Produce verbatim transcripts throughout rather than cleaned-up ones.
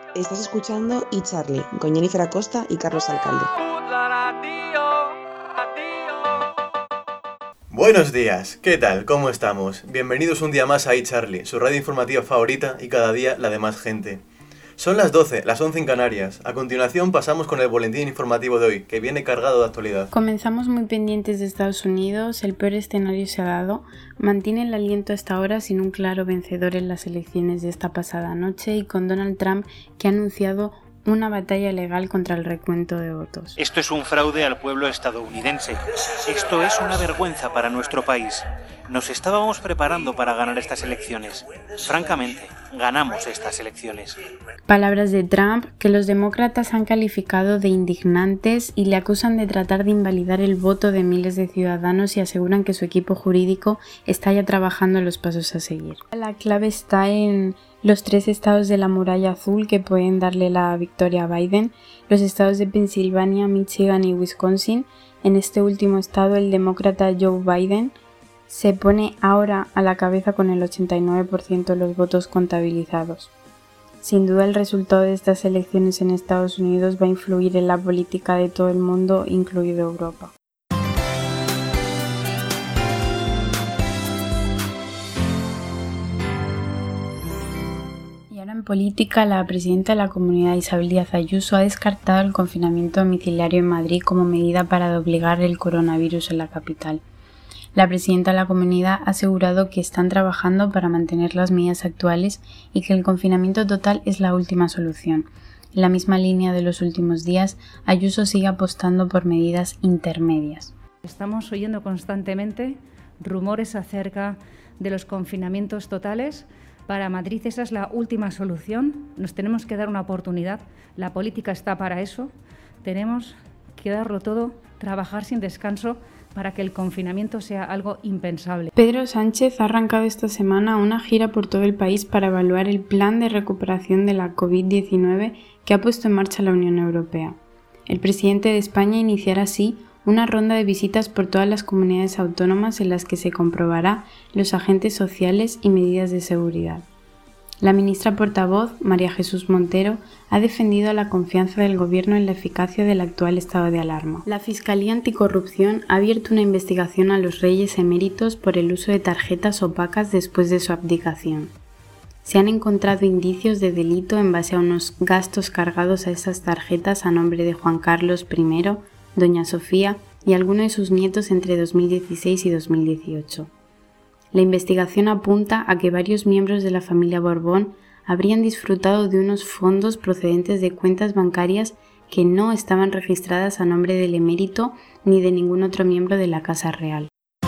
Estás escuchando iCharly con Jennifer Acosta y Carlos Alcalde. Buenos días, ¿qué tal? ¿Cómo estamos? Bienvenidos un día más a iCharly, su radio informativa favorita y cada día la de más gente. Son las doce, las once en Canarias. A continuación pasamos con el boletín informativo de hoy, que viene cargado de actualidad. Comenzamos muy pendientes de Estados Unidos, el peor escenario se ha dado, mantiene el aliento hasta ahora sin un claro vencedor en las elecciones de esta pasada noche y con Donald Trump que ha anunciado una batalla legal contra el recuento de votos. Esto es un fraude al pueblo estadounidense. Esto es una vergüenza para nuestro país. Nos estábamos preparando para ganar estas elecciones. Francamente, ganamos estas elecciones. Palabras de Trump que los demócratas han calificado de indignantes y le acusan de tratar de invalidar el voto de miles de ciudadanos y aseguran que su equipo jurídico está ya trabajando en los pasos a seguir. La clave está en los tres estados de la muralla azul que pueden darle la victoria a Biden, los estados de Pensilvania, Michigan y Wisconsin. En este último estado, el demócrata Joe Biden se pone ahora a la cabeza con el ochenta y nueve por ciento de los votos contabilizados. Sin duda, el resultado de estas elecciones en Estados Unidos va a influir en la política de todo el mundo, incluido Europa. En política, la presidenta de la Comunidad, Isabel Díaz Ayuso, ha descartado el confinamiento domiciliario en Madrid como medida para doblegar el coronavirus en la capital. La presidenta de la Comunidad ha asegurado que están trabajando para mantener las medidas actuales y que el confinamiento total es la última solución. En la misma línea de los últimos días, Ayuso sigue apostando por medidas intermedias. Estamos oyendo constantemente rumores acerca de los confinamientos totales. Para Madrid esa es la última solución, nos tenemos que dar una oportunidad, la política está para eso, tenemos que darlo todo, trabajar sin descanso para que el confinamiento sea algo impensable. Pedro Sánchez ha arrancado esta semana una gira por todo el país para evaluar el plan de recuperación de la covid diecinueve que ha puesto en marcha la Unión Europea. El presidente de España iniciará así una ronda de visitas por todas las comunidades autónomas en las que se comprobará los agentes sociales y medidas de seguridad. La ministra portavoz, María Jesús Montero, ha defendido la confianza del Gobierno en la eficacia del actual estado de alarma. La Fiscalía Anticorrupción ha abierto una investigación a los reyes eméritos por el uso de tarjetas opacas después de su abdicación. Se han encontrado indicios de delito en base a unos gastos cargados a esas tarjetas a nombre de Juan Carlos primero, Doña Sofía y alguno de sus nietos entre dos mil dieciséis y dos mil dieciocho. La investigación apunta a que varios miembros de la familia Borbón habrían disfrutado de unos fondos procedentes de cuentas bancarias que no estaban registradas a nombre del emérito ni de ningún otro miembro de la Casa Real.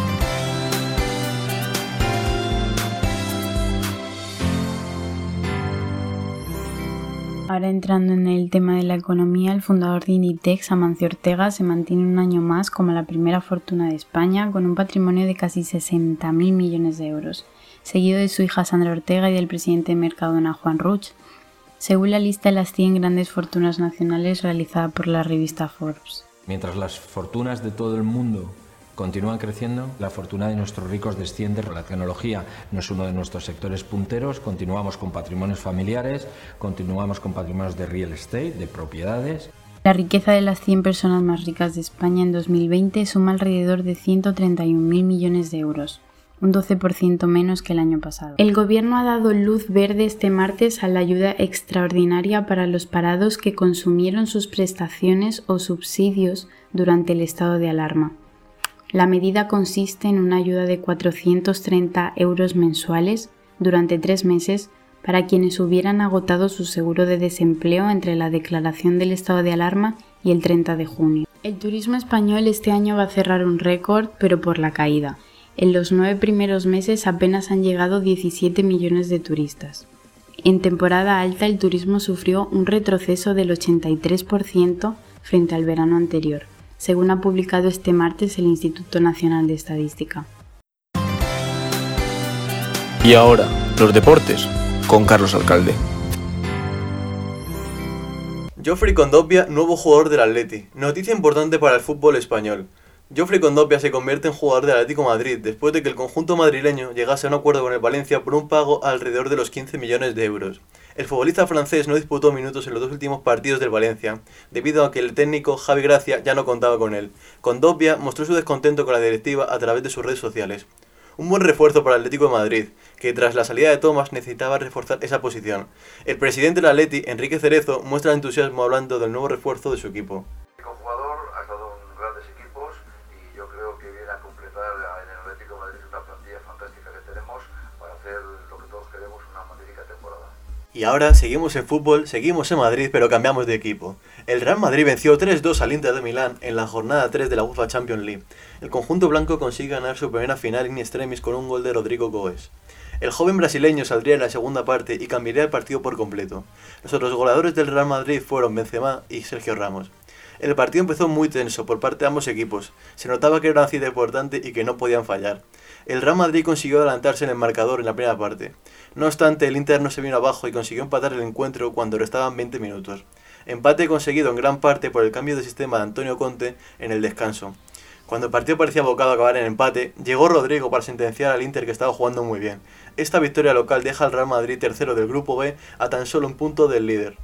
Ahora entrando en el tema de la economía, el fundador de Inditex, Amancio Ortega, se mantiene un año más como la primera fortuna de España con un patrimonio de casi sesenta mil millones de euros, seguido de su hija Sandra Ortega y del presidente de Mercadona, Juan Ruch, según la lista de las cien grandes fortunas nacionales realizada por la revista Forbes. Mientras las fortunas de todo el mundo continúan creciendo, la fortuna de nuestros ricos desciende. La tecnología no es uno de nuestros sectores punteros, continuamos con patrimonios familiares, continuamos con patrimonios de real estate, de propiedades. La riqueza de las cien personas más ricas de España en dos mil veinte suma alrededor de ciento treinta y un mil millones de euros, un doce por ciento menos que el año pasado. El Gobierno ha dado luz verde este martes a la ayuda extraordinaria para los parados que consumieron sus prestaciones o subsidios durante el estado de alarma. La medida consiste en una ayuda de cuatrocientos treinta euros mensuales durante tres meses para quienes hubieran agotado su seguro de desempleo entre la declaración del estado de alarma y el treinta de junio. El turismo español este año va a cerrar un récord, pero por la caída. En los nueve primeros meses apenas han llegado diecisiete millones de turistas. En temporada alta el turismo sufrió un retroceso del ochenta y tres por ciento frente al verano anterior, según ha publicado este martes el Instituto Nacional de Estadística. Y ahora, los deportes, con Carlos Alcalde. Geoffrey Kondogbia, nuevo jugador del Atleti. Noticia importante para el fútbol español. Geoffrey Kondogbia se convierte en jugador del Atlético de Madrid después de que el conjunto madrileño llegase a un acuerdo con el Valencia por un pago alrededor de los quince millones de euros. El futbolista francés no disputó minutos en los dos últimos partidos del Valencia, debido a que el técnico Javi Gracia ya no contaba con él. Condovia mostró su descontento con la directiva a través de sus redes sociales. Un buen refuerzo para el Atlético de Madrid, que tras la salida de Thomas necesitaba reforzar esa posición. El presidente del Atleti, Enrique Cerezo, muestra entusiasmo hablando del nuevo refuerzo de su equipo. El jugador ha estado en grandes equipos y yo creo que viene a completar en el Atlético de Madrid una plantilla fantástica que tenemos para hacer lo que todos queremos, una magnífica temporada. Y ahora seguimos en fútbol, seguimos en Madrid, pero cambiamos de equipo. El Real Madrid venció tres dos al Inter de Milán en la jornada tres de la UEFA Champions League. El conjunto blanco consigue ganar su primera final in extremis con un gol de Rodrigo Goes. El joven brasileño saldría en la segunda parte y cambiaría el partido por completo. Los otros goleadores del Real Madrid fueron Benzema y Sergio Ramos. El partido empezó muy tenso por parte de ambos equipos. Se notaba que era una cita importante y que no podían fallar. El Real Madrid consiguió adelantarse en el marcador en la primera parte. No obstante, el Inter no se vino abajo y consiguió empatar el encuentro cuando restaban veinte minutos. Empate conseguido en gran parte por el cambio de sistema de Antonio Conte en el descanso. Cuando el partido parecía abocado a acabar en empate, llegó Rodrigo para sentenciar al Inter, que estaba jugando muy bien. Esta victoria local deja al Real Madrid tercero del grupo B a tan solo un punto del líder.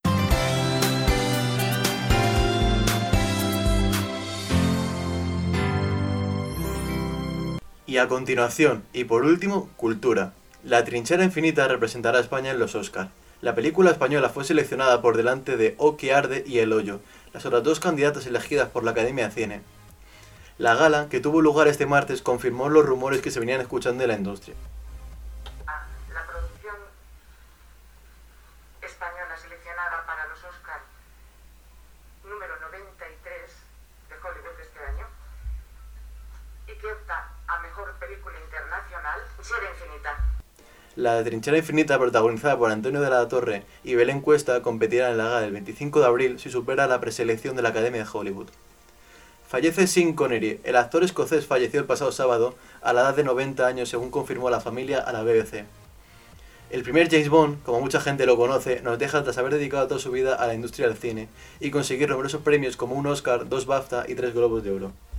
Y a continuación, y por último, cultura. La trinchera infinita representará a España en los Oscar. La película española fue seleccionada por delante de O que arde y El hoyo, las otras dos candidatas elegidas por la Academia de Cine. La gala, que tuvo lugar este martes, confirmó los rumores que se venían escuchando de la industria. La producción española seleccionada para los Oscar número noventa y tres de Hollywood este año y que opta a mejor película internacional, será Infinita. La trinchera infinita, protagonizada por Antonio de la Torre y Belén Cuesta, competirá en la gala del veinticinco de abril si supera la preselección de la Academia de Hollywood. Fallece Sean Connery. El actor escocés falleció el pasado sábado a la edad de noventa años, según confirmó la familia a la B B C. El primer James Bond, como mucha gente lo conoce, nos deja tras haber dedicado toda su vida a la industria del cine y conseguir numerosos premios como un Oscar, dos BAFTA y tres Globos de Oro.